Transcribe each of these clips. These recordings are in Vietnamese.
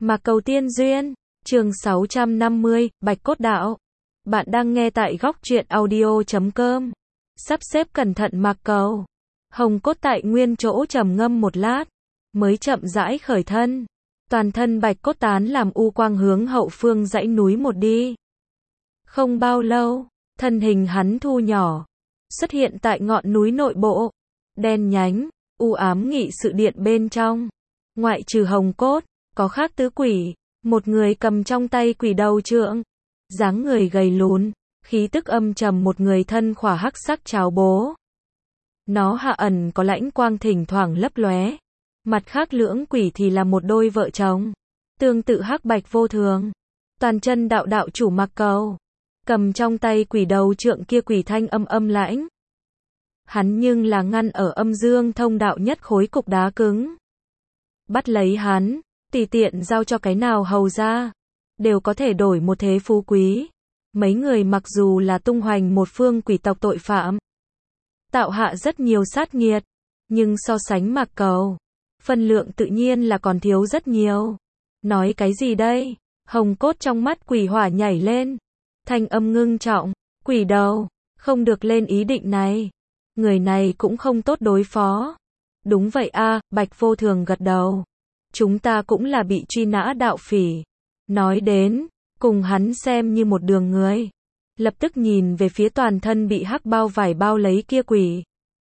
Mạc Cầu Tiên Duyên, chương 650, Bạch Cốt Đạo. Bạn đang nghe tại góc truyện audio.com. Sắp xếp cẩn thận Mạc Cầu. Hồng Cốt tại nguyên chỗ trầm ngâm một lát, mới chậm rãi khởi thân. Toàn thân bạch cốt tán làm u quang hướng hậu phương dãy núi một đi. Không bao lâu, thân hình hắn thu nhỏ, xuất hiện tại ngọn núi nội bộ. Đen nhánh, u ám nghị sự điện bên trong. Ngoại trừ Hồng Cốt, có khác tứ quỷ, một người cầm trong tay quỷ đầu trượng, dáng người gầy lún, khí tức âm trầm, một người thân khỏa hắc sắc tráo bố. Nó hạ ẩn có lãnh quang thỉnh thoảng lấp lóe. Mặt khác lưỡng quỷ thì là một đôi vợ chồng, tương tự hắc bạch vô thường. Toàn chân đạo đạo chủ Mạc Cầu, cầm trong tay quỷ đầu trượng kia, quỷ thanh âm âm lãnh. Hắn nhưng là ngăn ở âm dương thông đạo nhất khối cục đá cứng. Bắt lấy hắn, tùy tiện giao cho cái nào hầu ra, đều có thể đổi một thế phú quý. Mấy người mặc dù là tung hoành một phương quỷ tộc tội phạm, tạo hạ rất nhiều sát nghiệt, nhưng so sánh Mạc Cầu, phân lượng tự nhiên là còn thiếu rất nhiều. Nói cái gì đây? Hồng Cốt trong mắt quỷ hỏa nhảy lên, thanh âm ngưng trọng, quỷ đầu, không được lên ý định này. Người này cũng không tốt đối phó. Đúng vậy a, Bạch Vô Thường gật đầu. Chúng ta cũng là bị truy nã đạo phỉ. Nói đến, cùng hắn xem như một đường người. Lập tức nhìn về phía toàn thân bị hắc bao vải bao lấy kia quỷ.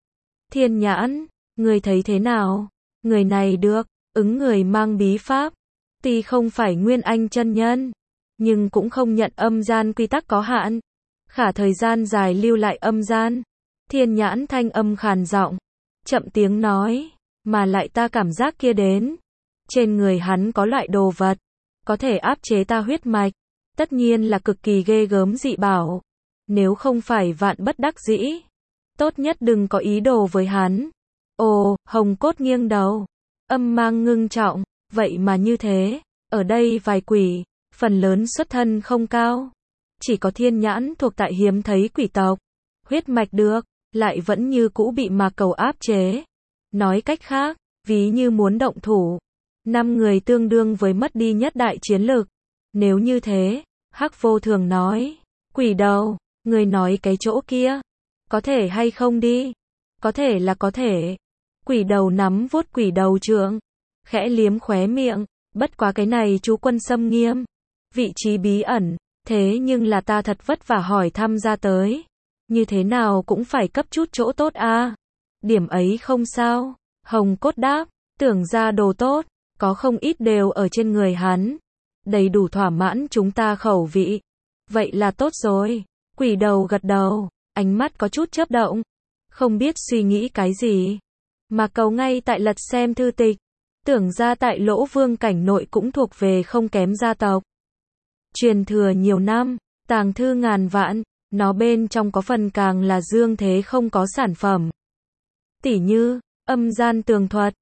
Thiên Nhãn, người thấy thế nào? Người này được, ứng người mang bí pháp. Tuy không phải nguyên anh chân nhân, nhưng cũng không nhận âm gian quy tắc có hạn. Khả thời gian dài lưu lại âm gian. Thiên Nhãn thanh âm khàn giọng, chậm tiếng nói, mà lại ta cảm giác kia đến. Trên người hắn có loại đồ vật, có thể áp chế ta huyết mạch. Tất nhiên là cực kỳ ghê gớm dị bảo. Nếu không phải vạn bất đắc dĩ, tốt nhất đừng có ý đồ với hắn. Ồ, Hồng Cốt nghiêng đầu, âm mang ngưng trọng, vậy mà như thế, ở đây vài quỷ, phần lớn xuất thân không cao. Chỉ có Thiên Nhãn thuộc tại hiếm thấy quỷ tộc. Huyết mạch được, lại vẫn như cũ bị Mạc Cầu áp chế. Nói cách khác, ví như muốn động thủ, 5 người tương đương với mất đi nhất đại chiến lực. Nếu như thế, Hắc Vô Thường nói, quỷ đầu, người nói cái chỗ kia, có thể hay không đi? Có thể là có thể. Quỷ đầu nắm vuốt quỷ đầu trượng, khẽ liếm khóe miệng, bất quá cái này chú quân xâm nghiêm, vị trí bí ẩn, thế nhưng là ta thật vất vả hỏi thăm ra tới, như thế nào cũng phải cấp chút chỗ tốt a. Điểm ấy không sao. Hồng Cốt đáp, tưởng ra đồ tốt, có không ít đều ở trên người hắn, đầy đủ thỏa mãn chúng ta khẩu vị. Vậy là tốt rồi. Quỷ đầu gật đầu, ánh mắt có chút chớp động, không biết suy nghĩ cái gì. Mạc Cầu ngay tại lật xem thư tịch, tưởng ra tại Lỗ Vương cảnh nội cũng thuộc về không kém gia tộc. Truyền thừa nhiều năm, tàng thư ngàn vạn, nó bên trong có phần càng là dương thế không có sản phẩm. Tỉ như, âm gian tường thuật,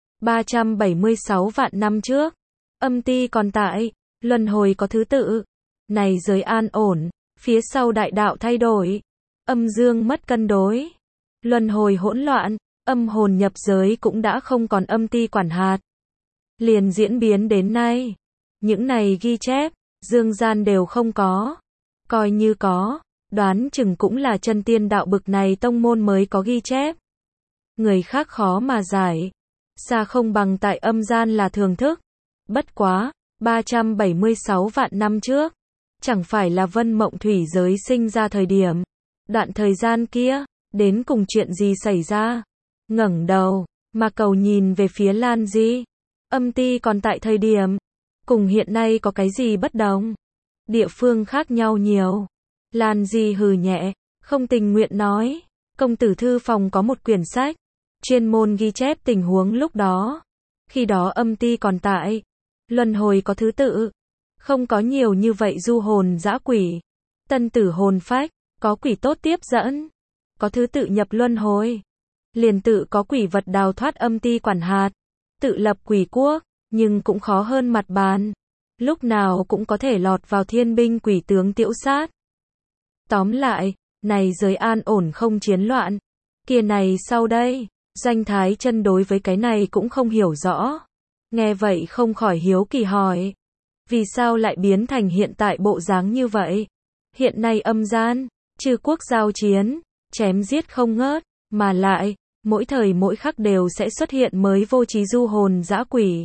376 vạn năm trước, âm ti còn tại, luân hồi có thứ tự, này giới an ổn, phía sau đại đạo thay đổi, âm dương mất cân đối, luân hồi hỗn loạn, âm hồn nhập giới cũng đã không còn âm ti quản hạt. Liền diễn biến đến nay, những này ghi chép, dương gian đều không có. Coi như có, đoán chừng cũng là chân tiên đạo bực này tông môn mới có ghi chép. Người khác khó mà giải, xa không bằng tại âm gian là thường thức. Bất quá, 376 vạn năm trước, chẳng phải là Vân Mộng Thủy giới sinh ra thời điểm. Đoạn thời gian kia, đến cùng chuyện gì xảy ra? Ngẩng đầu, Mạc Cầu nhìn về phía Lan Di. Âm ti còn tại thời điểm, cùng hiện nay có cái gì bất đồng? Địa phương khác nhau nhiều. Lan Di hừ nhẹ, không tình nguyện nói, công tử thư phòng có một quyển sách, chuyên môn ghi chép tình huống lúc đó. Khi đó âm ti còn tại, luân hồi có thứ tự, không có nhiều như vậy du hồn dã quỷ. Tân tử hồn phách, có quỷ tốt tiếp dẫn, có thứ tự nhập luân hồi. Liền tự có quỷ vật đào thoát âm ti quản hạt, tự lập quỷ quốc, nhưng cũng khó hơn mặt bàn. Lúc nào cũng có thể lọt vào thiên binh quỷ tướng tiễu sát. Tóm lại, này giới an ổn không chiến loạn. Kia này sau đây, Doanh Thái Chân đối với cái này cũng không hiểu rõ. Nghe vậy không khỏi hiếu kỳ hỏi. Vì sao lại biến thành hiện tại bộ dáng như vậy? Hiện nay âm gian, chư quốc giao chiến, chém giết không ngớt, mà lại, mỗi thời mỗi khắc đều sẽ xuất hiện mới vô trí du hồn dã quỷ.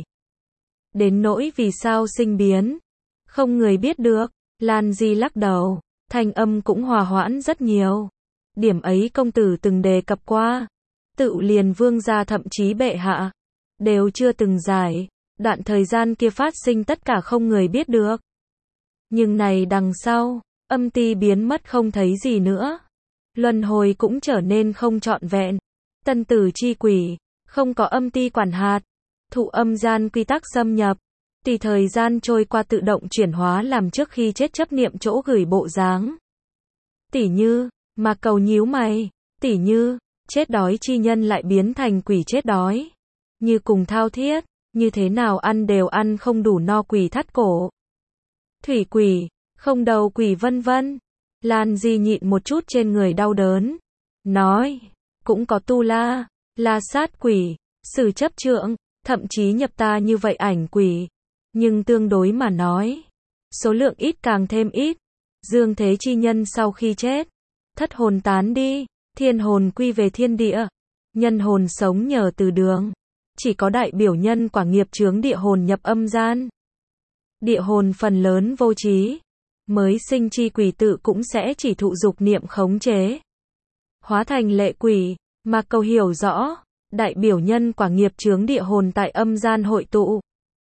Đến nỗi vì sao sinh biến, không người biết được. Lan Di lắc đầu, thanh âm cũng hòa hoãn rất nhiều. Điểm ấy công tử từng đề cập qua. Tự liền vương gia thậm chí bệ hạ, đều chưa từng giải. Đoạn thời gian kia phát sinh tất cả không người biết được. Nhưng này đằng sau, âm ti biến mất không thấy gì nữa. Luân hồi cũng trở nên không trọn vẹn. Tân tử chi quỷ, không có âm ti quản hạt. Thụ âm gian quy tắc xâm nhập. Thì thời gian trôi qua tự động chuyển hóa làm trước khi chết chấp niệm chỗ gửi bộ dáng. Tỉ như, mà cầu nhíu mày, tỉ như, chết đói chi nhân lại biến thành quỷ chết đói. Như cùng thao thiết, như thế nào ăn đều ăn không đủ no quỷ thắt cổ. Thủy quỷ, không đầu quỷ vân vân. Lan Di nhịn một chút trên người đau đớn. Nói, cũng có tu la, la sát quỷ, sử chấp trượng, thậm chí nhập ta như vậy ảnh quỷ. Nhưng tương đối mà nói, số lượng ít càng thêm ít. Dương thế chi nhân sau khi chết, thất hồn tán đi, thiên hồn quy về thiên địa, nhân hồn sống nhờ từ đường. Chỉ có đại biểu nhân quả nghiệp chướng địa hồn nhập âm gian. Địa hồn phần lớn vô trí, mới sinh chi quỷ tự cũng sẽ chỉ thụ dục niệm khống chế. Hóa thành lệ quỷ, mà cầu hiểu rõ, đại biểu nhân quả nghiệp chướng địa hồn tại âm gian hội tụ.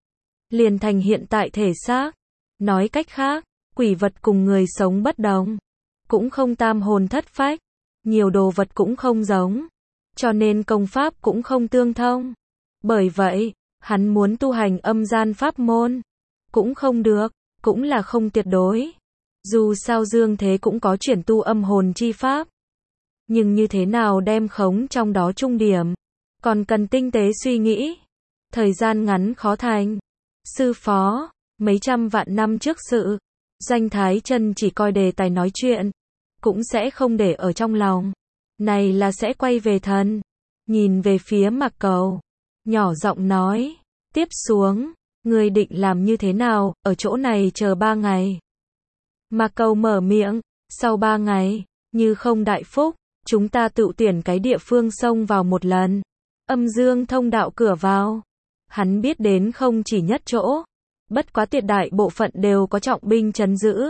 Liền thành hiện tại thể xác. Nói cách khác, quỷ vật cùng người sống bất đồng. Cũng không tam hồn thất phách. Nhiều đồ vật cũng không giống. Cho nên công pháp cũng không tương thông. Bởi vậy, hắn muốn tu hành âm gian pháp môn. Cũng không được, cũng là không tuyệt đối. Dù sao dương thế cũng có chuyển tu âm hồn chi pháp. Nhưng như thế nào đem khống trong đó trung điểm. Còn cần tinh tế suy nghĩ. Thời gian ngắn khó thành. Sư phó, mấy trăm vạn năm trước sự, Doanh Thái Chân chỉ coi đề tài nói chuyện, cũng sẽ không để ở trong lòng. Này là sẽ quay về thần, nhìn về phía Mạc Cầu, nhỏ giọng nói, tiếp xuống, ngươi định làm như thế nào, ở chỗ này chờ 3 ngày. Mạc Cầu mở miệng, sau 3 ngày, như không đại phúc, chúng ta tự tuyển cái địa phương xông vào một lần. Âm dương thông đạo cửa vào. Hắn biết đến không chỉ nhất chỗ, bất quá tuyệt đại bộ phận đều có trọng binh trấn giữ.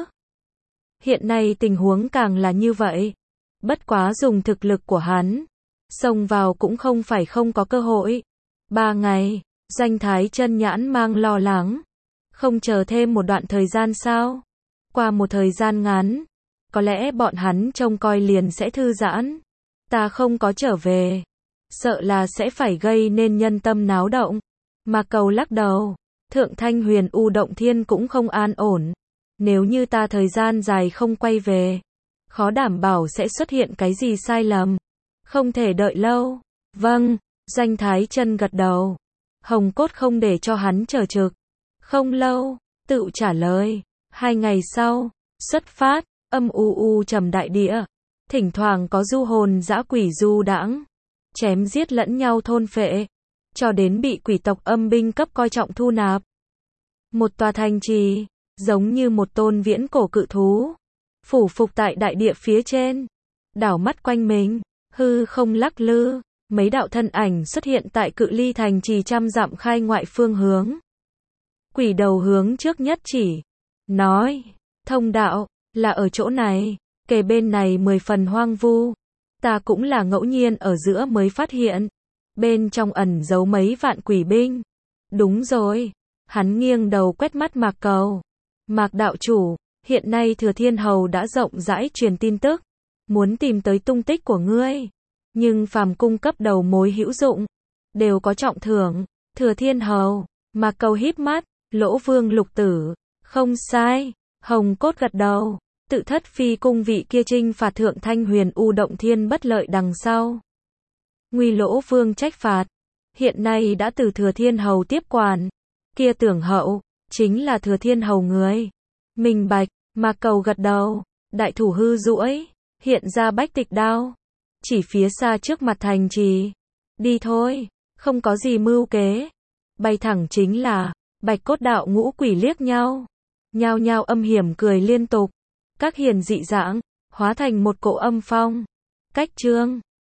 Hiện nay tình huống càng là như vậy. Bất quá dùng thực lực của hắn, xông vào cũng không phải không có cơ hội. 3 ngày, Doanh Thái Chân nhãn mang lo lắng. Không chờ thêm một đoạn thời gian sao? Qua một thời gian ngắn, có lẽ bọn hắn trông coi liền sẽ thư giãn. Ta không có trở về, sợ là sẽ phải gây nên nhân tâm náo động. Mà Cầu lắc đầu, Thượng Thanh Huyền U Động Thiên cũng không an ổn. Nếu như ta thời gian dài không quay về, khó đảm bảo sẽ xuất hiện cái gì sai lầm. Không thể đợi lâu. Vâng, Doanh Thái Chân gật đầu. Hồng Cốt không để cho hắn chờ trực. Không lâu, tự trả lời. 2 ngày sau, xuất phát, âm u trầm đại địa. Thỉnh thoảng có du hồn dã quỷ du đãng, chém giết lẫn nhau thôn phệ. Cho đến bị quỷ tộc âm binh cấp coi trọng thu nạp. Một tòa thành trì, giống như một tôn viễn cổ cự thú, phủ phục tại đại địa phía trên, đảo mắt quanh mình, hư không lắc lư, mấy đạo thân ảnh xuất hiện tại cự ly thành trì trăm dặm khai ngoại phương hướng. Quỷ đầu hướng trước nhất chỉ, nói, thông đạo, là ở chỗ này, kề bên này 10 phần hoang vu, ta cũng là ngẫu nhiên ở giữa mới phát hiện. Bên trong ẩn giấu mấy vạn quỷ binh. Đúng rồi. Hắn nghiêng đầu quét mắt Mạc Cầu. Mạc đạo chủ, hiện nay Thừa Thiên Hầu đã rộng rãi truyền tin tức. Muốn tìm tới tung tích của ngươi. Nhưng phàm cung cấp đầu mối hữu dụng. Đều có trọng thưởng. Thừa Thiên Hầu. Mạc Cầu híp mắt. Lỗ Vương Lục Tử. Không sai. Hồng Cốt gật đầu. Tự thất phi cung vị kia trinh phạt Thượng Thanh Huyền U Động Thiên bất lợi đằng sau. Nguy Lỗ Vương trách phạt, hiện nay đã từ Thừa Thiên Hầu tiếp quản. Kia Tưởng Hậu, chính là Thừa Thiên Hầu người. Minh bạch, Mạc Cầu gật đầu, đại thủ hư duỗi, hiện ra bách tịch đao. Chỉ phía xa trước mặt thành trì. Đi thôi, không có gì mưu kế. Bay thẳng chính là, Bạch cốt đạo ngũ quỷ liếc nhau. Nhao nhao âm hiểm cười liên tục. Các hiền dị dãng, hóa thành một cỗ âm phong. Cách chương